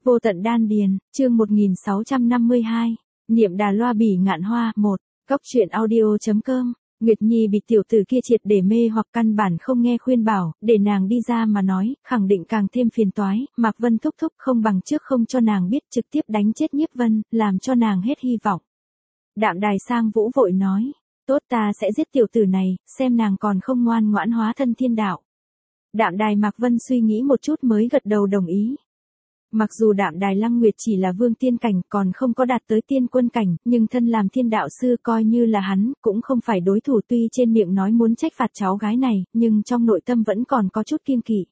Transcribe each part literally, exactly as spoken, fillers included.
Vô tận đan điền, chương một nghìn sáu trăm năm mươi hai, Niệm Đà Loa Bỉ Ngạn Hoa, một, Cóc truyện audio.com. Nguyệt Nhi bị tiểu tử kia triệt để mê hoặc căn bản không nghe khuyên bảo, để nàng đi ra mà nói, khẳng định càng thêm phiền toái, Mạc Vân thúc thúc không bằng trước không cho nàng biết trực tiếp đánh chết Nhiếp Vân, làm cho nàng hết hy vọng. Đạm Đài Sang Vũ vội nói, tốt ta sẽ giết tiểu tử này, xem nàng còn không ngoan ngoãn hóa thân thiên đạo. Đạm Đài Mạc Vân suy nghĩ một chút mới gật đầu đồng ý. Mặc dù Đạm Đài Lăng Nguyệt chỉ là vương tiên cảnh còn không có đạt tới tiên quân cảnh, nhưng thân làm thiên đạo sư coi như là hắn, cũng không phải đối thủ tuy trên miệng nói muốn trách phạt cháu gái này, nhưng trong nội tâm vẫn còn có chút kiêng kỵ.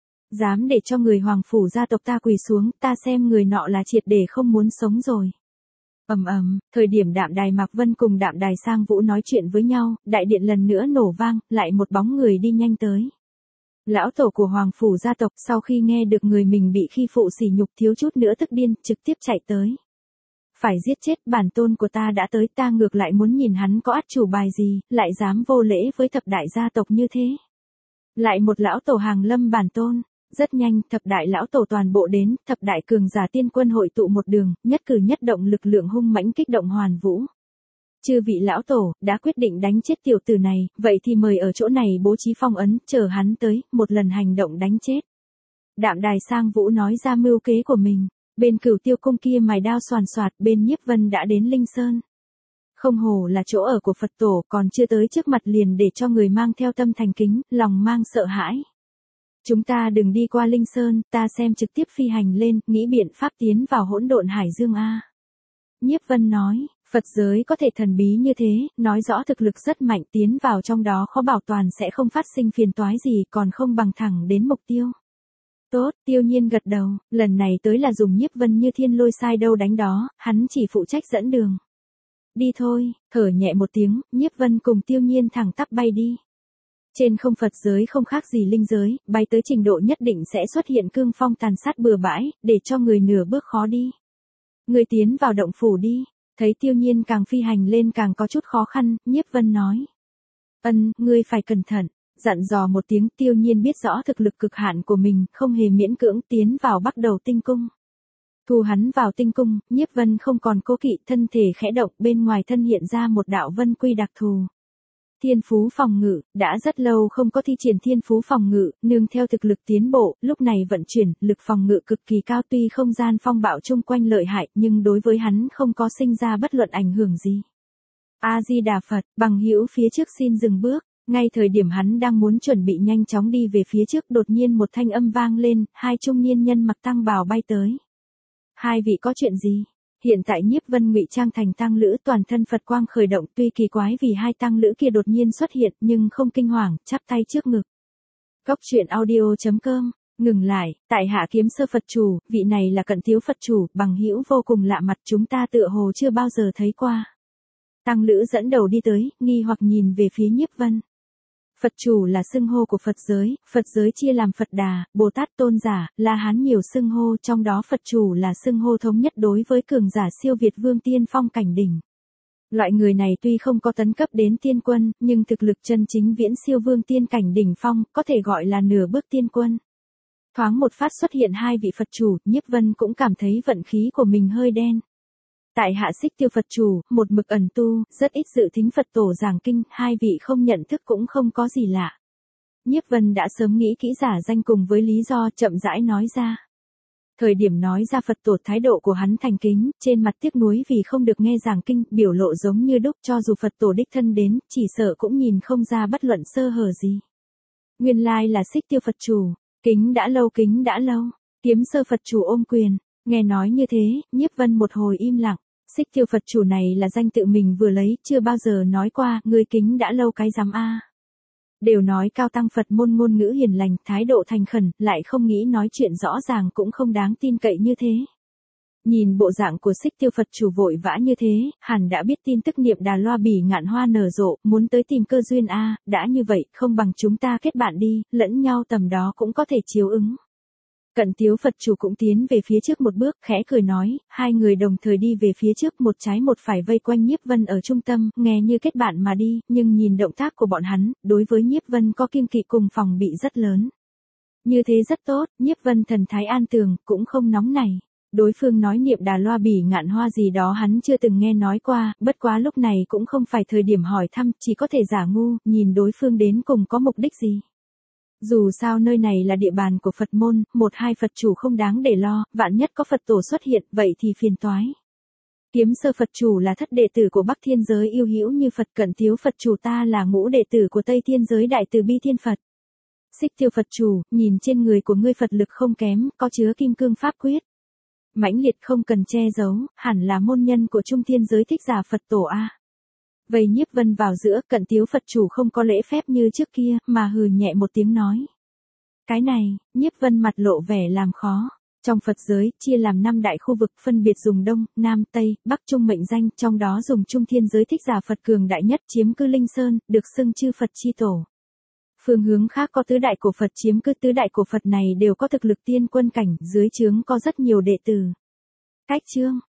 Dám để cho người hoàng phủ gia tộc ta quỳ xuống, ta xem người nọ là triệt để không muốn sống rồi. Ầm ầm, thời điểm Đạm Đài Mạc Vân cùng Đạm Đài Sang Vũ nói chuyện với nhau, đại điện lần nữa nổ vang, lại một bóng người đi nhanh tới. Lão tổ của Hoàng phủ gia tộc sau khi nghe được người mình bị khi phụ sỉ nhục thiếu chút nữa tức điên, trực tiếp chạy tới. Phải giết chết, bản tôn của ta đã tới, ta ngược lại muốn nhìn hắn có át chủ bài gì, lại dám vô lễ với thập đại gia tộc như thế. Lại một lão tổ hàng lâm bản tôn, rất nhanh, thập đại lão tổ toàn bộ đến, thập đại cường giả tiên quân hội tụ một đường, nhất cử nhất động lực lượng hung mãnh kích động hoàn vũ. Chư vị lão tổ, đã quyết định đánh chết tiểu tử này, vậy thì mời ở chỗ này bố trí phong ấn, chờ hắn tới, một lần hành động đánh chết. Đạm Đài Sang Vũ nói ra mưu kế của mình, bên Cửu Tiêu Cung kia mài đao xoàn xoạt, bên Nhiếp Vân đã đến Linh Sơn. Không hổ là chỗ ở của Phật tổ, còn chưa tới trước mặt liền để cho người mang theo tâm thành kính, lòng mang sợ hãi. Chúng ta đừng đi qua Linh Sơn, ta xem trực tiếp phi hành lên, nghĩ biện pháp tiến vào hỗn độn hải dương a. Nhiếp Vân nói, Phật giới có thể thần bí như thế, nói rõ thực lực rất mạnh, tiến vào trong đó khó bảo toàn sẽ không phát sinh phiền toái gì, còn không bằng thẳng đến mục tiêu. Tốt, Tiêu Nhiên gật đầu, lần này tới là dùng Nhiếp Vân như thiên lôi sai đâu đánh đó, hắn chỉ phụ trách dẫn đường. Đi thôi, thở nhẹ một tiếng, Nhiếp Vân cùng Tiêu Nhiên thẳng tắp bay đi. Trên không Phật giới không khác gì linh giới, bay tới trình độ nhất định sẽ xuất hiện cương phong tàn sát bừa bãi, để cho người nửa bước khó đi. Người tiến vào động phủ đi. Thấy Tiêu Nhiên càng phi hành lên càng có chút khó khăn, Nhiếp Vân nói. Ân, ngươi phải cẩn thận, dặn dò một tiếng. Tiêu Nhiên biết rõ thực lực cực hạn của mình, không hề miễn cưỡng tiến vào bắt đầu tinh cung. Thu hắn vào tinh cung, Nhiếp Vân không còn cố kỵ, thân thể khẽ động, bên ngoài thân hiện ra một đạo vân quy đặc thù. Thiên phú phòng ngự, đã rất lâu không có thi triển thiên phú phòng ngự, nương theo thực lực tiến bộ, lúc này vận chuyển, lực phòng ngự cực kỳ cao, tuy không gian phong bạo chung quanh lợi hại, nhưng đối với hắn không có sinh ra bất luận ảnh hưởng gì. A-di-đà Phật, bằng hữu phía trước xin dừng bước, ngay thời điểm hắn đang muốn chuẩn bị nhanh chóng đi về phía trước, đột nhiên một thanh âm vang lên, hai trung niên nhân mặc tăng bào bay tới. Hai vị có chuyện gì? Hiện tại Nhiếp Vân ngụy trang thành tăng lữ, toàn thân Phật quang khởi động, tuy kỳ quái vì hai tăng lữ kia đột nhiên xuất hiện, nhưng không kinh hoàng, chắp tay trước ngực. Cóc truyện audio.com, ngừng lại, tại hạ Kiếm Sơ Phật chủ, vị này là Cận Thiếu Phật chủ, bằng hữu vô cùng lạ mặt, chúng ta tựa hồ chưa bao giờ thấy qua. Tăng lữ dẫn đầu đi tới, nghi hoặc nhìn về phía Nhiếp Vân. Phật chủ là xưng hô của Phật giới, Phật giới chia làm Phật Đà, Bồ Tát Tôn giả, La Hán nhiều xưng hô, trong đó Phật chủ là xưng hô thống nhất đối với cường giả siêu việt vương tiên phong cảnh đỉnh. Loại người này tuy không có tấn cấp đến tiên quân, nhưng thực lực chân chính viễn siêu vương tiên cảnh đỉnh phong, có thể gọi là nửa bước tiên quân. Thoáng một phát xuất hiện hai vị Phật chủ, Nhiếp Vân cũng cảm thấy vận khí của mình hơi đen. Tại hạ Xích Tiêu Phật chủ, một mực ẩn tu, rất ít dự thính Phật tổ giảng kinh, hai vị không nhận thức cũng không có gì lạ. Nhiếp Vân đã sớm nghĩ kỹ giả danh cùng với lý do, chậm rãi nói ra. Thời điểm nói ra Phật tổ, thái độ của hắn thành kính, trên mặt tiếc nuối vì không được nghe giảng kinh, biểu lộ giống như đúc, cho dù Phật tổ đích thân đến, chỉ sợ cũng nhìn không ra bất luận sơ hở gì. Nguyên lai là Xích Tiêu Phật chủ, kính đã lâu kính đã lâu, Kiếm Sơ Phật chủ ôm quyền, nghe nói như thế, Nhiếp Vân một hồi im lặng. Xích Tiêu Phật chủ này là danh tự mình vừa lấy, chưa bao giờ nói qua, người kính đã lâu cái giám a. Đều nói cao tăng Phật môn ngôn ngữ hiền lành, thái độ thành khẩn, lại không nghĩ nói chuyện rõ ràng cũng không đáng tin cậy như thế. Nhìn bộ dạng của Xích Tiêu Phật chủ vội vã như thế, hẳn đã biết tin tức Niệm Đà Loa Bỉ Ngạn Hoa nở rộ, muốn tới tìm cơ duyên a, đã như vậy, không bằng chúng ta kết bạn đi, lẫn nhau tầm đó cũng có thể chiếu ứng. Cận Thiếu Phật chủ cũng tiến về phía trước một bước, khẽ cười nói, hai người đồng thời đi về phía trước, một trái một phải vây quanh Nhiếp Vân ở trung tâm, nghe như kết bạn mà đi, nhưng nhìn động tác của bọn hắn, đối với Nhiếp Vân có kiêng kỵ cùng phòng bị rất lớn. Như thế rất tốt, Nhiếp Vân thần thái an tường, cũng không nóng nảy. Đối phương nói Niệm Đà Loa Bỉ Ngạn Hoa gì đó hắn chưa từng nghe nói qua, bất quá lúc này cũng không phải thời điểm hỏi thăm, chỉ có thể giả ngu, nhìn đối phương đến cùng có mục đích gì. Dù sao nơi này là địa bàn của Phật môn, một hai Phật chủ không đáng để lo, vạn nhất có Phật tổ xuất hiện, vậy thì phiền toái. Kiếm Sơ Phật chủ là thất đệ tử của Bắc Thiên giới yêu hữu như Phật, Cận Thiếu Phật chủ ta là ngũ đệ tử của Tây Thiên giới Đại Từ Bi Thiên Phật. Xích Tiêu Phật chủ, nhìn trên người của ngươi Phật lực không kém, có chứa kim cương pháp quyết. Mãnh liệt không cần che giấu, hẳn là môn nhân của Trung Thiên giới Thích Giả Phật tổ a. Vây Nhiếp Vân vào giữa, Cận Tiếu Phật chủ không có lễ phép như trước kia, mà hừ nhẹ một tiếng nói. Cái này, Nhiếp Vân mặt lộ vẻ làm khó. Trong Phật giới, chia làm năm đại khu vực phân biệt dùng Đông, Nam, Tây, Bắc Trung mệnh danh, trong đó dùng Trung Thiên giới Thích Giả Phật cường đại nhất chiếm cư Linh Sơn, được xưng chư Phật chi tổ. Phương hướng khác có tứ đại cổ Phật chiếm cư tứ đại cổ Phật này đều có thực lực tiên quân cảnh, dưới trướng có rất nhiều đệ tử. Cách chương